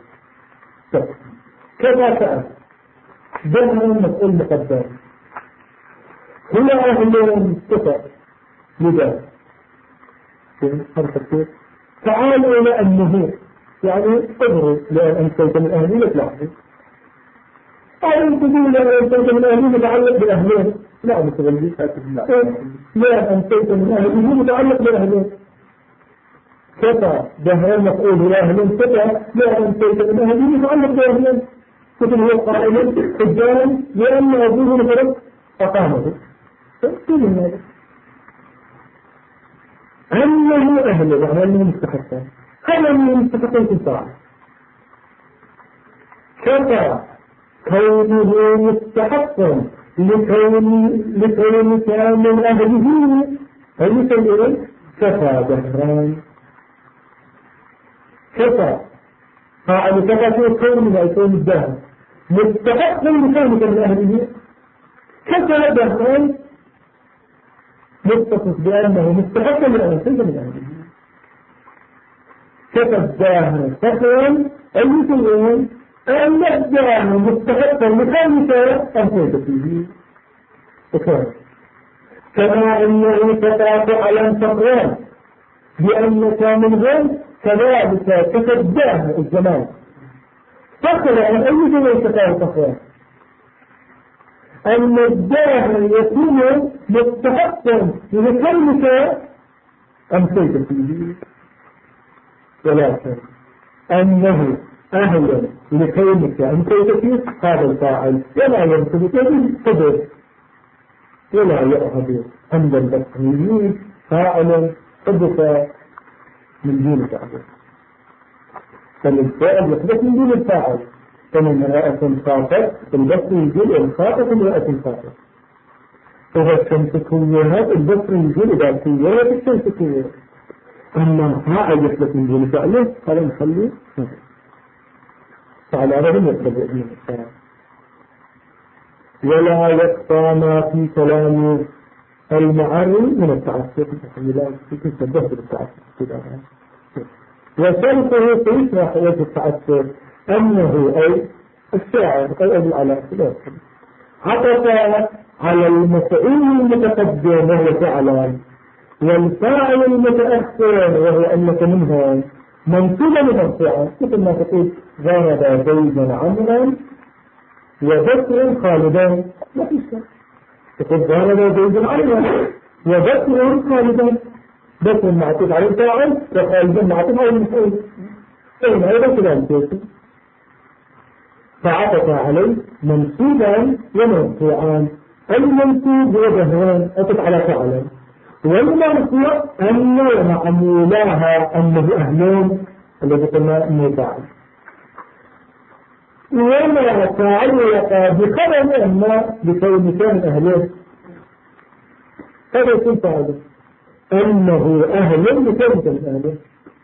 كذا فعل دهرا مسؤول مقدم هو أهل كفى لذا تعالوا إلى أنه يعني اضرب لأن أنتيت من أهله لتلاحظ أو تقول لأن أنتيت من أهله متعلق بأهله لا متغلي لأن أنتيت من أهله متعلق بأهله كفى دهرا مفعول لأهل كفى لأن أنتيت من أهله متعلق بأهله كتب هو قائل حجالا لأن أبوه مثلا أقامه فكل هذا أنه أهل يعني أنه مستحقا هذا من المستحقين تنفع كفى كونه مستحقا لكون كان من أهله فمثل كفى دهران كفى فعلى كفى كون من أيكون الدهر مستحقا لكونك من أهله كفى دهران متصف بأنه مستحقا من أهله كفى الدهر فخرا أي شيء أن الدهر مستحقا لكونك أهلك فيه كما أنه كفى فعلا فخرا بأنك من غير كذلك كفى الدهر الزمان فخرا أي شيء كفى فخرا أن الدهر يكون مستحقا لكونك أمسيت فيه ولكن أنه أهلا لكونك أمسيت فيه هذا الفاعل ولا ينتبه بالقدر ولا يأخذ عند البصريين فاعل حدث من دون فاعل فالفاعل يحدث من دون الفاعل فمن رأة خاطئ البصري يقول الخاطئ من رأة خاطئ إذا الشمس كويرات البصري يقول إذا كويرات الشمس كويرات أما فاعل يحدث من دون فاعله هذا نخليه فعلى هذا يتبع من الفاعل ولا يقطع ما في كلام المعري من التعسف لا تشبه بالتعسف وشرطه سيشرح وجه التعسف أنه أي الشاعر أي أبو العلاء عطف على المفعول المتقدم وهو فعلا والفاعل المتأخر وهو أنك منهم منصوبا مرفوعا مثل ما تقول ضرب زيدا عمرا وبكر خالدان ما في شيء تقول ضرب زيدا عمرا وبكر خالدان بكر معطوف على الفاعل وخالدان معطوف على المفعول أين هذا كلام فعطف عليه منصوبا ومرفوعا المنصوب هو دهران أطف على فعلا والمرفوع أنه معمولاها أنه أهلون الذي قلنا أنه فاعل وما تعلق بخبر أما بكون كان أهلون هذا يكون فاعل أنه أهل بكون كان أهلون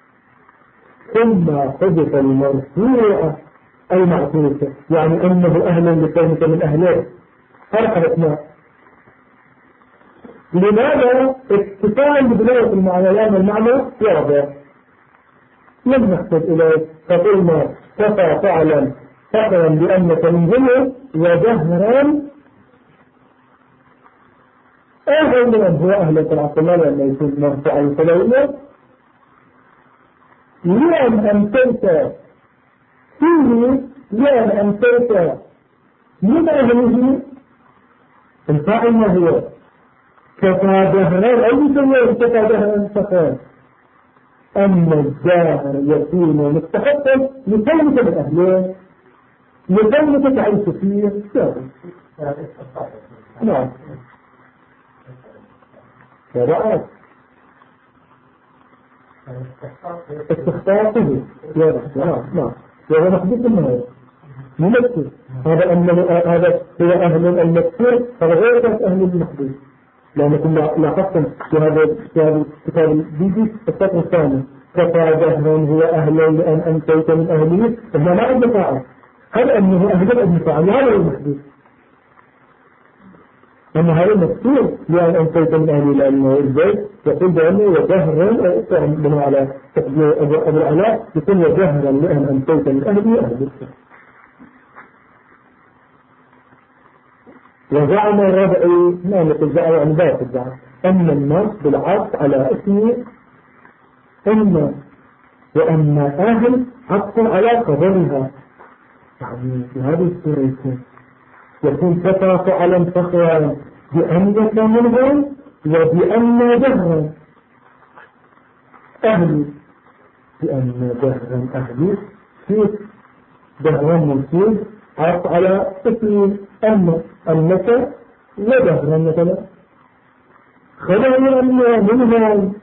ثم حدث المرفوع المعطوف يعني أنه أهل لكونك من أهله فرق الأسماء لماذا اكتفاء بدلاية المعنى لأن المعنى واضح لم نحتاج إليه فقلنا كفى فعلا فخرا بأنك من جمع ودهرا أهل من هو أهل عبد الله لأنه يكون مرفوعا فلولا لأن أمتيت فيه، لأن أمتيت من أهله، الفاعل ما هو؟ كفى دهرا، أي شيء كفى دهرا فقط. أما الداهر يكون مستحقا لكونك من أهله، لكونك تعيش فيه. نعم فرأت استخطاطه. نعم وهو محدث منه ممثل. هذا هو أهل المكسور، هذا غير أهل المحدث. لأنكم لاحظتم في هذا الكتاب الجديد السطر الثاني كفى دهرا هو أهل لأن أنتيت من أهله، إذا ما عندنا فاعل. هل أنه أهل ابن فاعل هذا المحدث؟ أما هذا المكسور لأن أنتيت من أهله لأنه البيت يقول بأنه ودهرا بناء على تقدير أبو العلاء يقول ودهرا لأن أنتيت من أهله أهل. وزعم الربعي ما نقول زعم عن ذات الزعم أن الناس بالعطف على اسمه وأن أهل عطف على قدرها. يعني في هذه السورة يكون كفى فعلا فخرا بأنك منهم وبأن دهرا أهل، بأن دهرا أهلي في دهرا منصوب عطف على اسمه أنك ودهرا مثلا خبر منهم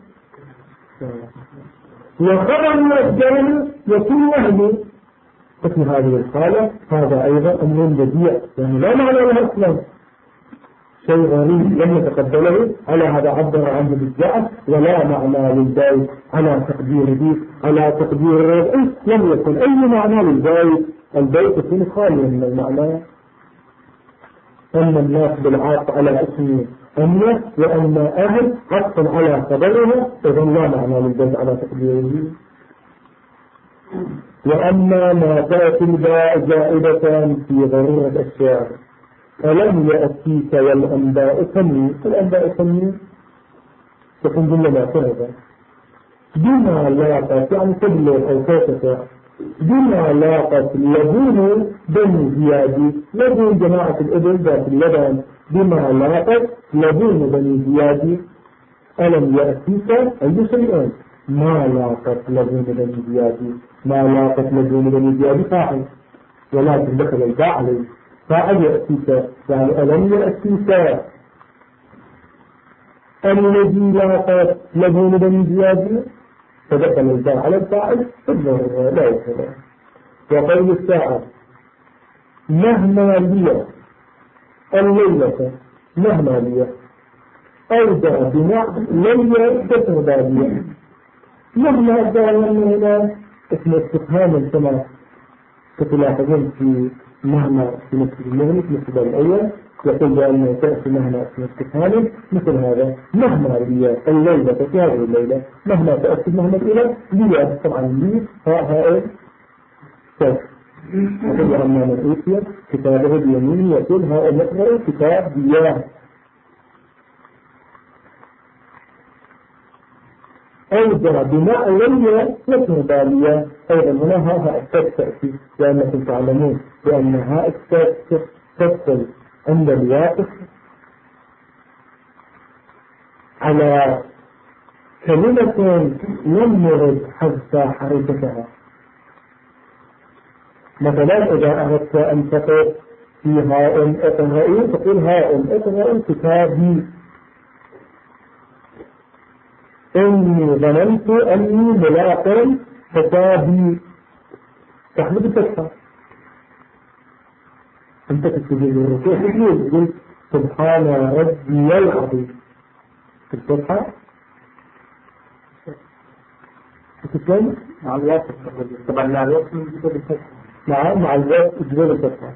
وخبر الدهر يكون أهلي. وفي هذه الحالة هذا أيضا أمر بديع، يعني لا معنى له أصلا، شيء غريب لم يتقبله، على هذا عبر عنه بالجعل ولا معنى للبيت على تقديره على تقدير الربع لم يكن أي معنى للبيت. البيت يكون خاليا من المعنى. أن الناس بالعاط على اسمه أمه وأن أهل عطفا على خبرها، إذا لا معنى للبيت على تقديره. وأما ما تأتي الباء زائدة في ضرورة الشعر ألم يأتيك والأنباء تنمي. الأنباء تنمي تكون جملة معترضة بما لاقت، يعني تبلغ أو توقف بما لاقت لبون بني زياد. لبون جماعة الإبل ذات اللبن، بما لاقت لبون بني زياد. ألم يأتيك أي شيئين ما لاقت لبون بني زياد. ما لاقت لبون بني زياد فاعل، ولكن دخل الباء عليه فاعل يأتيك، يعني ألم يأتيك الذي لاقت لبون بني زياد، فدخل الباء على الفاعل لا يكفر. وقول الساعة مهما لي الليلة مهما لي أودع بمعنى لي كثر بابية. مهما أدعى هنا اسم استفهام كما تلاحظون في مهما في نفس المهنة مثل الأول يقول بأنه تأتي مهما اسم استفهام مثل هذا. مهما لي الليلة في هذه الليلة، مهما تأتي مهما إلى لي طبعا لي هاء سوف يقول عما من أوتي كتابه بيمينه يقول هاء نقرأ كتاب دياه. أوجه بماء لي يكون بالية. أيضا هنا هاء السادس تأتي لأنكم تعلمون بأن هاء السادس تدخل عند الواقف على كلمة لم نرد حذف حركتها. مثلا إذا أردت أن تقول في هاء اقرأي تقول هاء اقرأي كتابي. إني ظننت أني ملاق كتابي تحمد الفتحة. أنت تكتب الركوع تقول سبحان ربي العظيم في الفتحة تتكلم مع الواسط. طبعا مع الواسط يجب الفتحة. مع الواسط يجب الفتحة.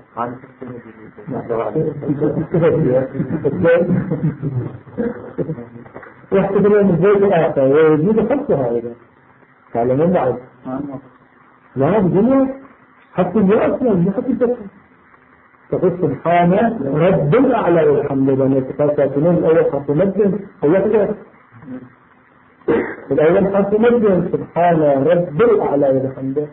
يحتفلون من الزوج الآخر ويجب خلصها أيضا. تعلمون بعد لا بجميع حتى الجوء أصلا حتى الفتحة. تقول سبحان رب الأعلى والحمد لله. يتقاساتون الأول خط مجد هو كذلك. الأول حرف مد سبحان رب الأعلى وبحمده،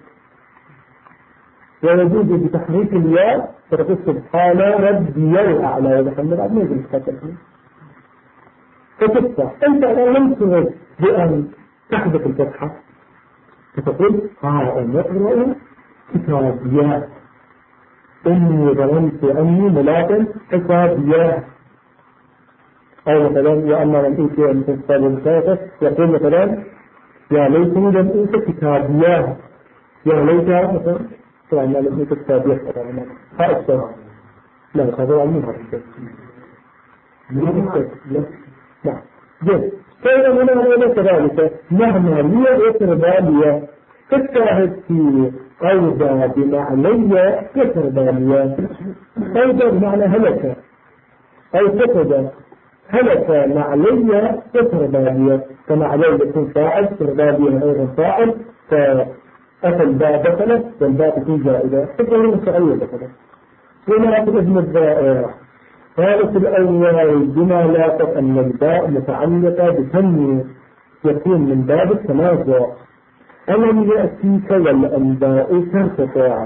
ويجوز بتحريك الياء فتقول سبحان ربي الأعلى وبحمده بعد ما يجوز فتحريك. فتفتح أنت الآن لم ترد بأن تحذف الفتحة فتقول ها نقرأ كتابيا إني ظننت أني ملاك حسابيا، أو مثلا يا أما لم أوتي أن تستطيع المسافة يقول مثلا يا ليتني لم أوتي كتابيا، يا ليتها مثلا طبعا ما لم أوتي كتابيا طبعا هذا الشيء لا هذا علمها لا جد. فإذا هنا غير كذلك مهما لي يسر بالية فالشاهد في أوضى بمعنى يسر بالية، أوضى بمعنى هلك أو فقد هلك معلية يسر بالية، فمعلية يكون فاعل سر بالية أيضا فاعل، فأتى الباء دخلت والباء تكون زائدة فكرة مستعية دخلت. وما تجد الضائع ثالث الأول بما لا أن الباء متعلقة بتنمية يكون من باب التنازع. ألم يأتيك والأنباء ترتفع،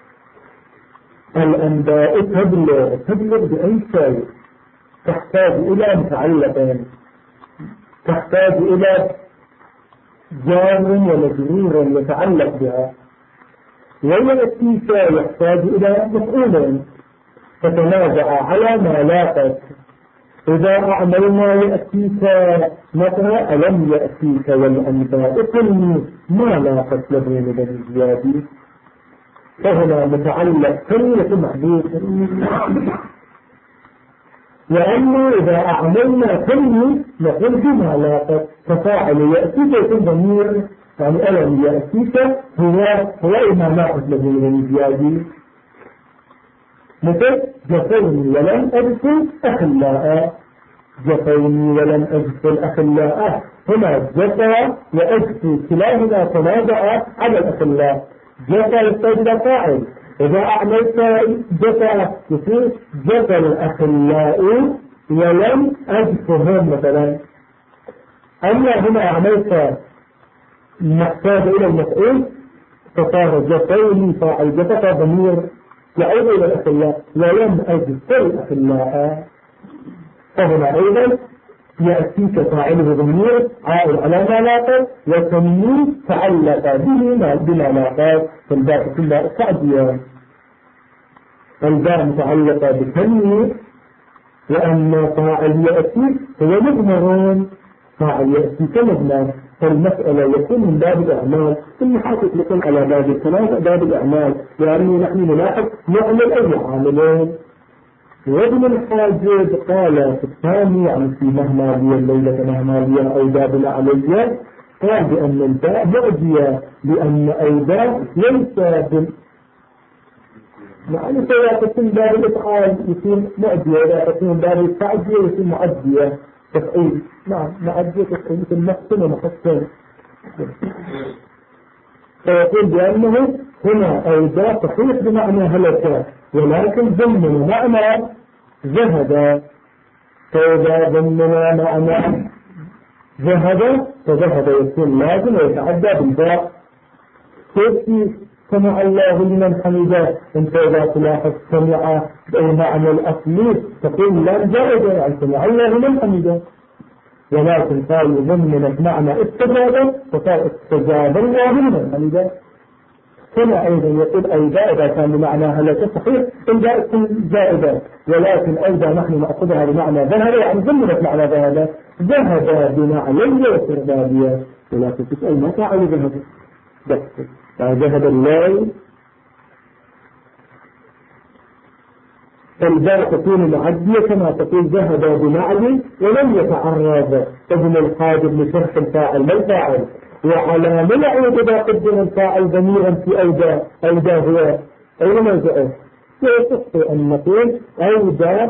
الأنباء تبلغ بأي شيء، تحتاج إلى متعلقين، تحتاج إلى جار ومجرور يتعلق بها، ويأتيك يحتاج إلى مفعولين فتنازع على ما لاقت. إذا أعملنا يأتيك مثلا ألم يأتيك والأنباء كل ما لاقت لبين بني زيادي، فهنا متعلق كلمة محدود. وأما إذا أعملنا كلمة نقول بما لاقت، ففاعل يأتيك يكون ضمير يعني ألم يأتيك هو ما لاقت لبين بني زيادي، مثل جفوني ولم أدخل أخلاء، جفوني ولم أدخل أخلاء، هنا جفا وأدخل كلاهما تنازع على الأخلاء، جفا يستجد فاعل، إذا أعملت جفا يصير جفا الأخلاء ولم أدخلهم مثلا. أما هنا أعملت محتاج إلى المفعول فصار جفوني فاعل، جفا ضمير يعود إلى الأخلاء ولم أجد الأخلاء، فهنا أيضا يأتيك فاعله ضمير عائد على ما لاقت، وتنمي تعلق به بما لاقت، فالباء كلها تعدية، الباء متعلقة بتنمي، وأما فاعل يأتي هو مضمرون، فاعل يأتي كمضمر، فالمسألة يكون من باب الأعمال، ثم حاطط لكم على باب الثلاثة باب الأعمال، يعني نحن نلاحظ نعمل أي عاملين. وابن الحاجب قال في الثاني عن في مهما لي الليلة مهما لي أو باب علي، قال بأن الباء معدية، لأن أيضا ليس يعني إذا تكون باب الإفعال يكون معدية، إذا تكون باب التعدية يكون معدية تفعيل، نعم معدية تفعيل مثل محسن ومحسن. فيقول بأنه هنا أيضا تصيح بمعنى هلك، ولكن ضمن معنى ذهب، فإذا ضمن معنى ذهب فذهب يكون لازم ويتعدى بالباء. كيف سمع الله لمن حمده، انت إذا تلاحظ سمع بمعنى الأصلي تقول لا زائدة يعني سمع الله لمن حمده، ولكن قالوا ضمن معنى استجابة فقال استجاب الله لمن حمده. هنا أيضا يقول أيضا إذا كان بمعنى هلك صحيح إن جاءت زائدة، ولكن أيضا نحن نأخذها بمعنى ذهب يعني ضمنت معنى ذهب بمعنى وسردابية، ولكن تسأل ما فعل ذهب الليل، فالباء تكون معدية كما تقول ذهب بمعنى ولم يتعرض ابن الحاجب لشرح الفاعل ما الفاعل، وعلى منع إذا قدم الفاعل ضميرا في أودى هو أين موضعه، يصح أن نقول أودى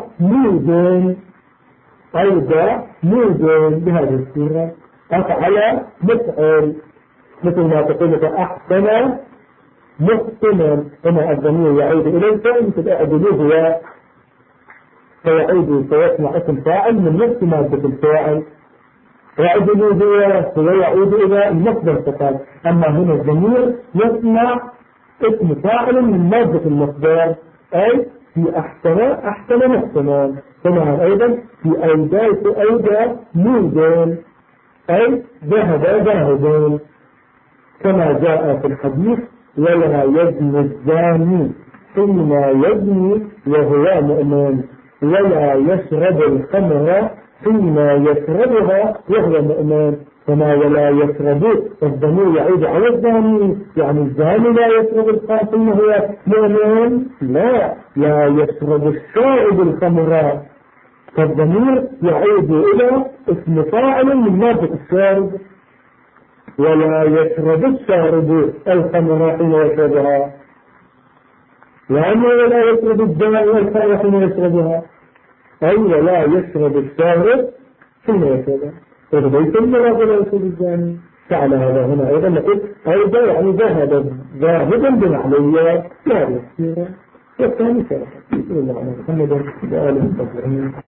موجن بهذه الصورة، أفعل مفعل مثل ما تقول أحسن محسنا، هنا الضمير يعود إلى الفعل مثل أعدلوه فيعود فيصنع اسم فاعل من نفس مادة الفاعل، وعدلوا هو يعود إلى المصدر فقط. أما هنا الضمير يصنع اسم فاعل من مادة المصدر، أي في أحسن محسنا، كما أيضا في أيضا مودين، أي ذهبون، كما جاء في الحديث ولا يزني الزاني حين يزني وهو مؤمن، ولا يشرب الخمر حين يشربها وهو مؤمن، كما ولا يشرب الضمير يعود على الزاني، يعني الزاني لا يشرب الخمر حين هو مؤمن، لا يشرب الشارب الخمر، فالضمير يعود إلى اسم فاعل من مادة الشارب. ولا يشرب الشارب الخمر حين يشربها، ولا يشرب الزاني الخمر حين يشربها، أي ولا يشرب الشارب حين يشربها، فبيت المراد لا يشرب الزاني. فعلى هذا هنا أيضا نقول أيضا يعني ذاهبا بالعمليات لا يصير. والثاني سيرا بسم الله على محمد وآله الطبيعين.